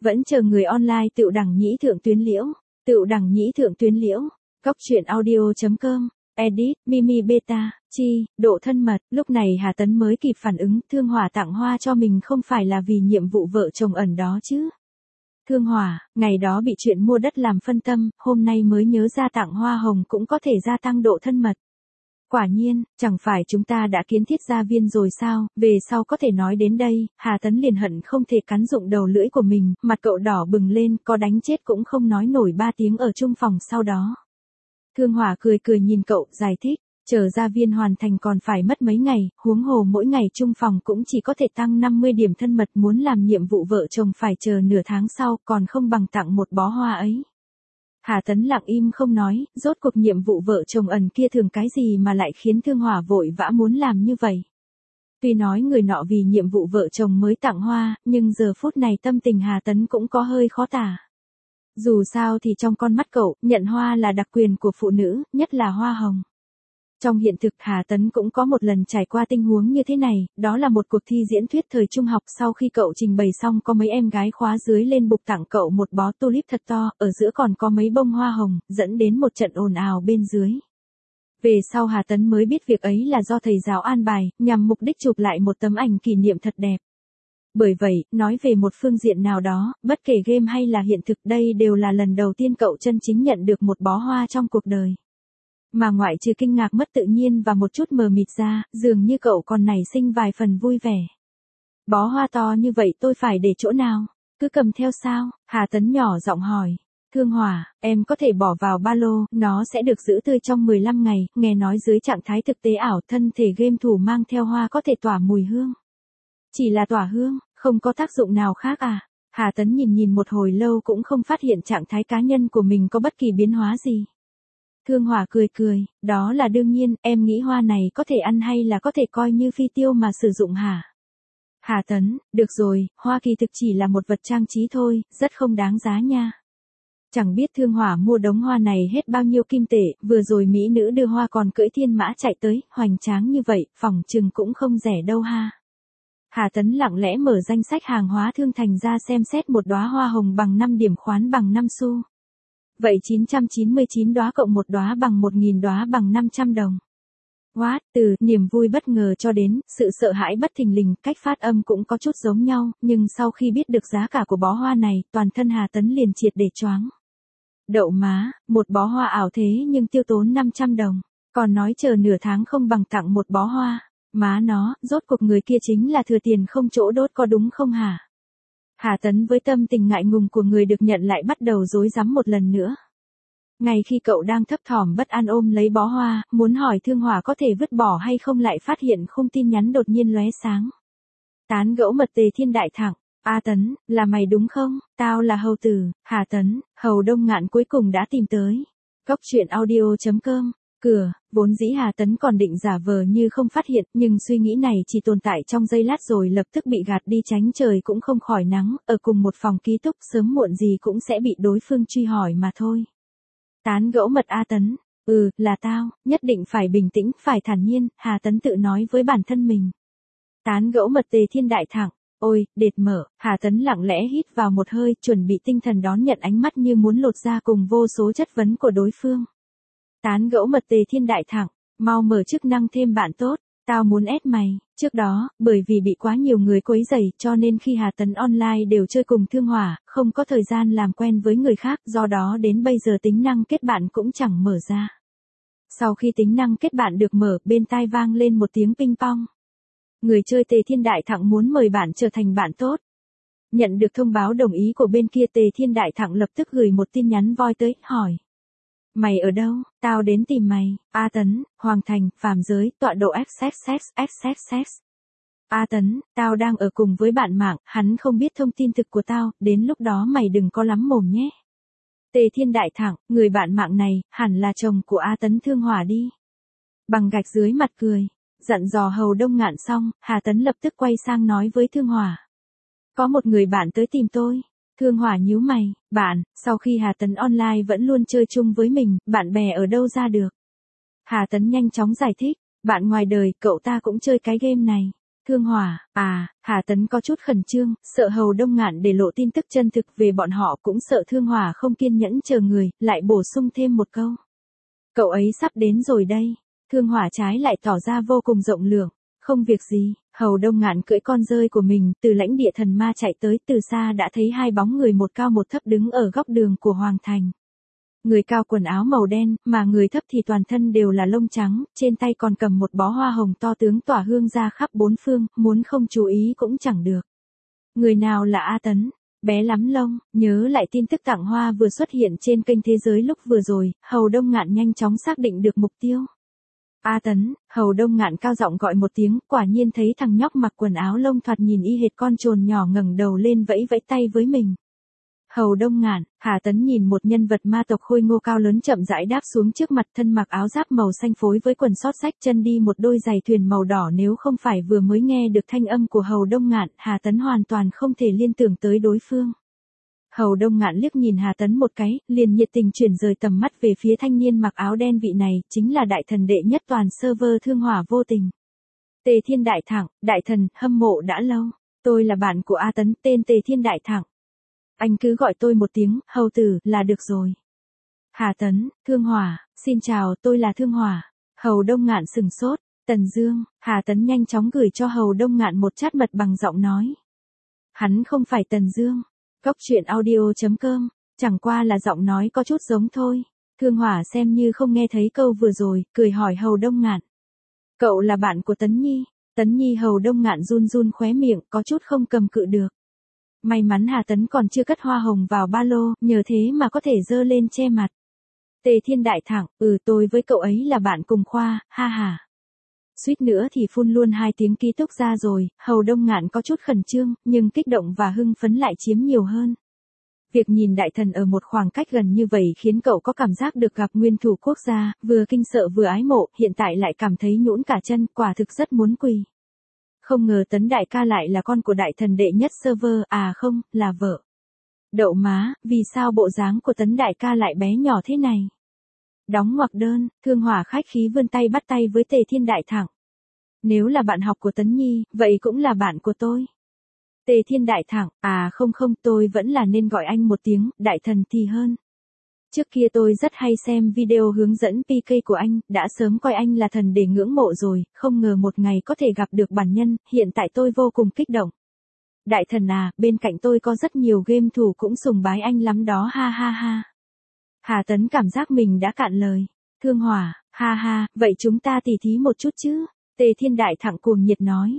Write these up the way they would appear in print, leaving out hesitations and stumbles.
Vẫn chờ người online Tựu Đẳng Nhĩ Thượng Tuyến Liễu. Tựu Đẳng Nhĩ Thượng Tuyến Liễu. Góc truyện audio.com. Edit, Mimi Beta, Chi, độ thân mật. Lúc này Hà Tấn mới kịp phản ứng, Thương Hỏa tặng hoa cho mình không phải là vì nhiệm vụ vợ chồng ẩn đó chứ. Thương Hỏa, ngày đó bị chuyện mua đất làm phân tâm, hôm nay mới nhớ ra tặng hoa hồng cũng có thể gia tăng độ thân mật. Quả nhiên, chẳng phải chúng ta đã kiến thiết gia viên rồi sao, về sau có thể nói đến đây, Hà Tấn liền hận không thể cắn rụng đầu lưỡi của mình, mặt cậu đỏ bừng lên, có đánh chết cũng không nói nổi 3 tiếng ở chung phòng sau đó. Thương Hỏa cười cười nhìn cậu, giải thích, chờ gia viên hoàn thành còn phải mất mấy ngày, huống hồ mỗi ngày chung phòng cũng chỉ có thể tăng 50 điểm thân mật, muốn làm nhiệm vụ vợ chồng phải chờ nửa tháng sau, còn không bằng tặng một bó hoa ấy. Hà Tấn lặng im không nói, rốt cuộc nhiệm vụ vợ chồng ẩn kia thường cái gì mà lại khiến Thương Hỏa vội vã muốn làm như vậy. Tuy nói người nọ vì nhiệm vụ vợ chồng mới tặng hoa, nhưng giờ phút này tâm tình Hà Tấn cũng có hơi khó tả. Dù sao thì trong con mắt cậu, nhận hoa là đặc quyền của phụ nữ, nhất là hoa hồng. Trong hiện thực Hà Tấn cũng có một lần trải qua tình huống như thế này, đó là một cuộc thi diễn thuyết thời trung học, sau khi cậu trình bày xong có mấy em gái khóa dưới lên bục tặng cậu một bó tulip thật to, ở giữa còn có mấy bông hoa hồng, dẫn đến một trận ồn ào bên dưới. Về sau Hà Tấn mới biết việc ấy là do thầy giáo an bài, nhằm mục đích chụp lại một tấm ảnh kỷ niệm thật đẹp. Bởi vậy, nói về một phương diện nào đó, bất kể game hay là hiện thực đây đều là lần đầu tiên cậu chân chính nhận được một bó hoa trong cuộc đời. Mà ngoại trừ kinh ngạc mất tự nhiên và một chút mờ mịt ra, dường như cậu còn nảy sinh vài phần vui vẻ. Bó hoa to như vậy tôi phải để chỗ nào? Cứ cầm theo sao? Hà Tấn nhỏ giọng hỏi. Thương Hỏa, em có thể bỏ vào ba lô, nó sẽ được giữ tươi trong 15 ngày, nghe nói dưới trạng thái thực tế ảo thân thể game thủ mang theo hoa có thể tỏa mùi hương. Chỉ là tỏa hương, không có tác dụng nào khác à? Hà Tấn nhìn một hồi lâu cũng không phát hiện trạng thái cá nhân của mình có bất kỳ biến hóa gì. Thương Hỏa cười, đó là đương nhiên, em nghĩ hoa này có thể ăn hay là có thể coi như phi tiêu mà sử dụng hả? Hà Tấn, được rồi, hoa kỳ thực chỉ là một vật trang trí thôi, rất không đáng giá nha. Chẳng biết Thương Hỏa mua đống hoa này hết bao nhiêu kim tệ, vừa rồi mỹ nữ đưa hoa còn cưỡi thiên mã chạy tới, hoành tráng như vậy, phỏng chừng cũng không rẻ đâu ha. Hà Tấn lặng lẽ mở danh sách hàng hóa Thương Thành ra xem xét một đóa hoa hồng bằng 5 điểm khoán bằng 5 xu. Vậy 999 đóa cộng một đóa bằng 1000 đóa bằng 500 đồng. What, từ niềm vui bất ngờ cho đến sự sợ hãi bất thình lình, cách phát âm cũng có chút giống nhau, nhưng sau khi biết được giá cả của bó hoa này, toàn thân Hà Tấn liền triệt để choáng. Đậu má, một bó hoa ảo thế nhưng tiêu tốn 500 đồng, còn nói chờ nửa tháng không bằng tặng một bó hoa. Má nó, rốt cuộc người kia chính là thừa tiền không chỗ đốt có đúng không hả? Hà Tấn với tâm tình ngại ngùng của người được nhận lại bắt đầu rối rắm một lần nữa. Ngay khi cậu đang thấp thỏm bất an ôm lấy bó hoa, muốn hỏi Thương Hỏa có thể vứt bỏ hay không lại phát hiện khung tin nhắn đột nhiên lóe sáng. Tán gẫu mật Tề Thiên Đại Thẳng, A Tấn, là mày đúng không? Tao là Hầu Tử, Hà Tấn, Hầu Đông Ngạn cuối cùng đã tìm tới. Góc truyện audio.com. Cửa, vốn dĩ Hà Tấn còn định giả vờ như không phát hiện, nhưng suy nghĩ này chỉ tồn tại trong giây lát rồi lập tức bị gạt đi, tránh trời cũng không khỏi nắng, ở cùng một phòng ký túc sớm muộn gì cũng sẽ bị đối phương truy hỏi mà thôi. Tán gẫu mật A Tấn, là tao, nhất định phải bình tĩnh, phải thản nhiên, Hà Tấn tự nói với bản thân mình. Tán gẫu mật Tề Thiên Đại Thẳng, ôi, đệt mở, Hà Tấn lặng lẽ hít vào một hơi, chuẩn bị tinh thần đón nhận ánh mắt như muốn lột ra cùng vô số chất vấn của đối phương. Tán gẫu mật Tề Thiên Đại Thẳng, mau mở chức năng thêm bạn tốt, tao muốn ép mày. Trước đó, bởi vì bị quá nhiều người quấy rầy, cho nên khi Hà Tấn online đều chơi cùng Thương Hỏa, không có thời gian làm quen với người khác, do đó đến bây giờ tính năng kết bạn cũng chẳng mở ra. Sau khi tính năng kết bạn được mở, bên tai vang lên một tiếng ping pong. Người chơi Tề Thiên Đại Thẳng muốn mời bạn trở thành bạn tốt. Nhận được thông báo đồng ý của bên kia, Tề Thiên Đại Thẳng lập tức gửi một tin nhắn voice tới, hỏi. Mày ở đâu? Tao đến tìm mày. A Tấn, Hoàng Thành, Phàm Giới, tọa độ XXX. A Tấn, tao đang ở cùng với bạn mạng, hắn không biết thông tin thực của tao, đến lúc đó mày đừng có lắm mồm nhé. Tề Thiên Đại Thẳng, người bạn mạng này, hẳn là chồng của A Tấn Thương Hỏa đi. Bằng gạch dưới mặt cười, dặn dò Hầu Đông Ngạn xong, Hà Tấn lập tức quay sang nói với Thương Hỏa. Có một người bạn tới tìm tôi. Thương Hỏa nhíu mày, bạn, sau khi Hà Tấn online vẫn luôn chơi chung với mình, bạn bè ở đâu ra được? Hà Tấn nhanh chóng giải thích, bạn ngoài đời, cậu ta cũng chơi cái game này. Thương Hỏa, Hà Tấn có chút khẩn trương, sợ Hầu Đông Ngạn để lộ tin tức chân thực về bọn họ, cũng sợ Thương Hỏa không kiên nhẫn chờ người, lại bổ sung thêm một câu. Cậu ấy sắp đến rồi đây. Thương Hỏa trái lại tỏ ra vô cùng rộng lượng. Không việc gì, Hầu Đông Ngạn cưỡi con dơi của mình từ lãnh địa thần ma chạy tới, từ xa đã thấy hai bóng người một cao một thấp đứng ở góc đường của Hoàng Thành. Người cao quần áo màu đen, mà người thấp thì toàn thân đều là lông trắng, trên tay còn cầm một bó hoa hồng to tướng tỏa hương ra khắp bốn phương, muốn không chú ý cũng chẳng được. Người nào là A Tấn? Bé lắm lông, nhớ lại tin tức tặng hoa vừa xuất hiện trên kênh Thế Giới lúc vừa rồi, Hầu Đông Ngạn nhanh chóng xác định được mục tiêu. A Tấn, Hầu Đông Ngạn cao giọng gọi một tiếng, quả nhiên thấy thằng nhóc mặc quần áo lông thoạt nhìn y hệt con trồn nhỏ ngẩng đầu lên vẫy vẫy tay với mình. Hầu Đông Ngạn, Hà Tấn nhìn một nhân vật ma tộc khôi ngô cao lớn chậm rãi đáp xuống trước mặt, thân mặc áo giáp màu xanh phối với quần sót xách, chân đi một đôi giày thuyền màu đỏ. Nếu không phải vừa mới nghe được thanh âm của Hầu Đông Ngạn, Hà Tấn hoàn toàn không thể liên tưởng tới đối phương. Hầu Đông Ngạn liếc nhìn Hà Tấn một cái, liền nhiệt tình chuyển rời tầm mắt về phía thanh niên mặc áo đen, vị này chính là đại thần đệ nhất toàn server Thương Hỏa vô tình. Tề Thiên Đại Thẳng, đại thần, hâm mộ đã lâu. Tôi là bạn của A Tấn, tên Tề Thiên Đại Thẳng. Anh cứ gọi tôi một tiếng, Hầu tử, là được rồi. Hà Tấn, Thương Hỏa, xin chào, tôi là Thương Hỏa. Hầu Đông Ngạn sừng sốt, Tần Dương, Hà Tấn nhanh chóng gửi cho Hầu Đông Ngạn một chat mật bằng giọng nói. Hắn không phải Tần Dương. Cốc truyện audio.com, chẳng qua là giọng nói có chút giống thôi. Thương Hỏa xem như không nghe thấy câu vừa rồi, cười hỏi Hầu Đông Ngạn. Cậu là bạn của Tấn Nhi? Tấn Nhi. Hầu Đông Ngạn run run khóe miệng, có chút không cầm cự được. May mắn Hà Tấn còn chưa cất hoa hồng vào ba lô, nhờ thế mà có thể dơ lên che mặt. Tề Thiên Đại Thẳng, tôi với cậu ấy là bạn cùng khoa, ha ha. Suýt nữa thì phun luôn hai tiếng ký túc ra rồi. Hầu Đông Ngạn có chút khẩn trương, nhưng kích động và hưng phấn lại chiếm nhiều hơn. Việc nhìn đại thần ở một khoảng cách gần như vậy khiến cậu có cảm giác được gặp nguyên thủ quốc gia, vừa kinh sợ vừa ái mộ, hiện tại lại cảm thấy nhũn cả chân, quả thực rất muốn quỳ. Không ngờ Tấn đại ca lại là con của đại thần đệ nhất server, không, là vợ. Đậu má, vì sao bộ dáng của Tấn đại ca lại bé nhỏ thế này? Đóng ngoặc đơn, Thương Hỏa khách khí vươn tay bắt tay với Tề Thiên Đại Thẳng. Nếu là bạn học của Tấn Nhi, vậy cũng là bạn của tôi. Tề Thiên Đại Thẳng, không, tôi vẫn là nên gọi anh một tiếng, đại thần thì hơn. Trước kia tôi rất hay xem video hướng dẫn PK của anh, đã sớm coi anh là thần để ngưỡng mộ rồi, không ngờ một ngày có thể gặp được bản nhân, hiện tại tôi vô cùng kích động. Đại thần bên cạnh tôi có rất nhiều game thủ cũng sùng bái anh lắm đó, ha ha ha. Hà Tấn cảm giác mình đã cạn lời. Thương Hỏa, ha ha, vậy chúng ta tỉ thí một chút chứ? Tề Thiên Đại Thẳng cuồng nhiệt nói.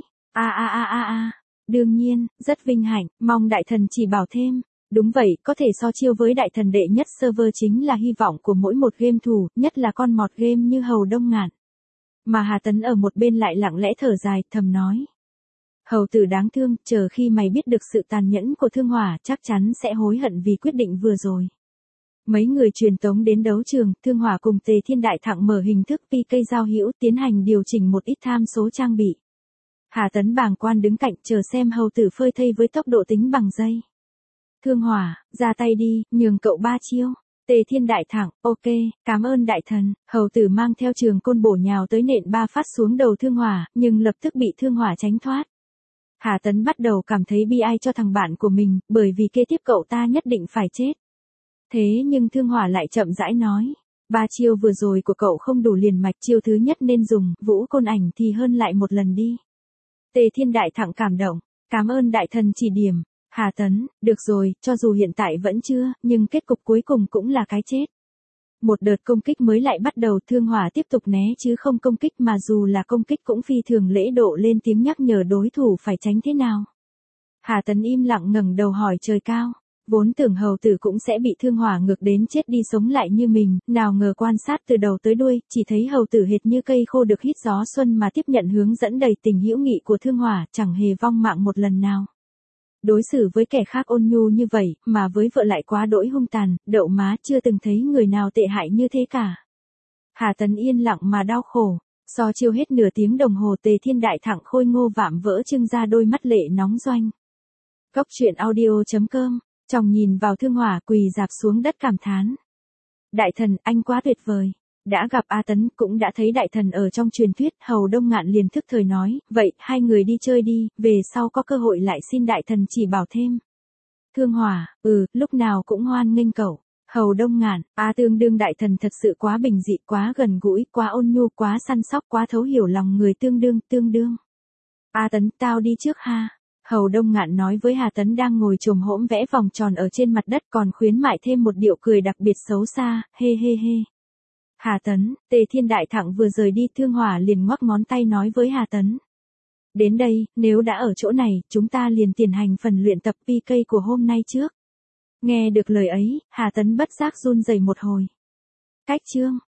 Đương nhiên, rất vinh hạnh, mong đại thần chỉ bảo thêm. Đúng vậy, có thể so chiêu với đại thần đệ nhất server chính là hy vọng của mỗi một game thủ, nhất là con mọt game như Hầu Đông Ngạn. Mà Hà Tấn ở một bên lại lặng lẽ thở dài, thầm nói. Hầu tử đáng thương, chờ khi mày biết được sự tàn nhẫn của Thương Hỏa, chắc chắn sẽ hối hận vì quyết định vừa rồi. Mấy người truyền tống đến đấu trường, Thương Hỏa cùng Tề Thiên Đại Thẳng mở hình thức PK giao hữu, tiến hành điều chỉnh một ít tham số trang bị. Hà Tấn bàng quan đứng cạnh chờ xem hầu tử phơi thây với tốc độ tính bằng giây. Thương Hỏa, ra tay đi, nhường cậu 3 chiêu. Tề Thiên Đại Thẳng, ok, cảm ơn đại thần. Hầu tử mang theo trường côn bổ nhào tới nện 3 phát xuống đầu Thương Hỏa, nhưng lập tức bị Thương Hỏa tránh thoát. Hà Tấn bắt đầu cảm thấy bi ai cho thằng bạn của mình, bởi vì kế tiếp cậu ta nhất định phải chết. Thế nhưng Thương Hỏa lại chậm rãi nói. 3 chiêu vừa rồi của cậu không đủ liền mạch, chiêu thứ nhất nên dùng Vũ Côn Ảnh thì hơn lại một lần đi. Tề Thiên Đại Thẳng cảm động, cảm ơn đại thần chỉ điểm. Hà Tấn, được rồi, cho dù hiện tại vẫn chưa, nhưng kết cục cuối cùng cũng là cái chết. Một đợt công kích mới lại bắt đầu, Thương Hỏa tiếp tục né chứ không công kích, mà dù là công kích cũng phi thường lễ độ lên tiếng nhắc nhở đối thủ phải tránh thế nào. Hà Tấn im lặng ngẩng đầu hỏi trời cao. Vốn tưởng hầu tử cũng sẽ bị Thương Hỏa ngược đến chết đi sống lại như mình, nào ngờ quan sát từ đầu tới đuôi, chỉ thấy hầu tử hệt như cây khô được hít gió xuân mà tiếp nhận hướng dẫn đầy tình hữu nghị của Thương Hỏa, chẳng hề vong mạng một lần nào. Đối xử với kẻ khác ôn nhu như vậy, mà với vợ lại quá đỗi hung tàn, đậu má, chưa từng thấy người nào tệ hại như thế cả. Hà Tấn yên lặng mà đau khổ. So chiêu hết nửa tiếng đồng hồ, Tề Thiên Đại Thẳng khôi ngô vạm vỡ trưng ra đôi mắt lệ nóng doanh. Cốc truyện audio.com, chồng nhìn vào Thương Hỏa quỳ dạp xuống đất cảm thán. Đại thần, anh quá tuyệt vời. Đã gặp A Tấn, cũng đã thấy đại thần ở trong truyền thuyết, Hầu Đông Ngạn liền thức thời nói, vậy, hai người đi chơi đi, về sau có cơ hội lại xin đại thần chỉ bảo thêm. Thương Hỏa, lúc nào cũng hoan nghênh cậu. Hầu Đông Ngạn, tương đương đại thần thật sự quá bình dị, quá gần gũi, quá ôn nhu, quá săn sóc, quá thấu hiểu lòng người, tương đương. A Tấn, tao đi trước ha. Hầu Đông Ngạn nói với Hà Tấn đang ngồi chồm hổm vẽ vòng tròn ở trên mặt đất, còn khuyến mại thêm một điệu cười đặc biệt xấu xa, hê hê hê. Hà Tấn, Tề Thiên Đại Thặng vừa rời đi, Thương Hỏa liền ngoắc ngón tay nói với Hà Tấn. Đến đây, nếu đã ở chỗ này, chúng ta liền tiến hành phần luyện tập PK của hôm nay trước. Nghe được lời ấy, Hà Tấn bất giác run rẩy một hồi. Cách chương.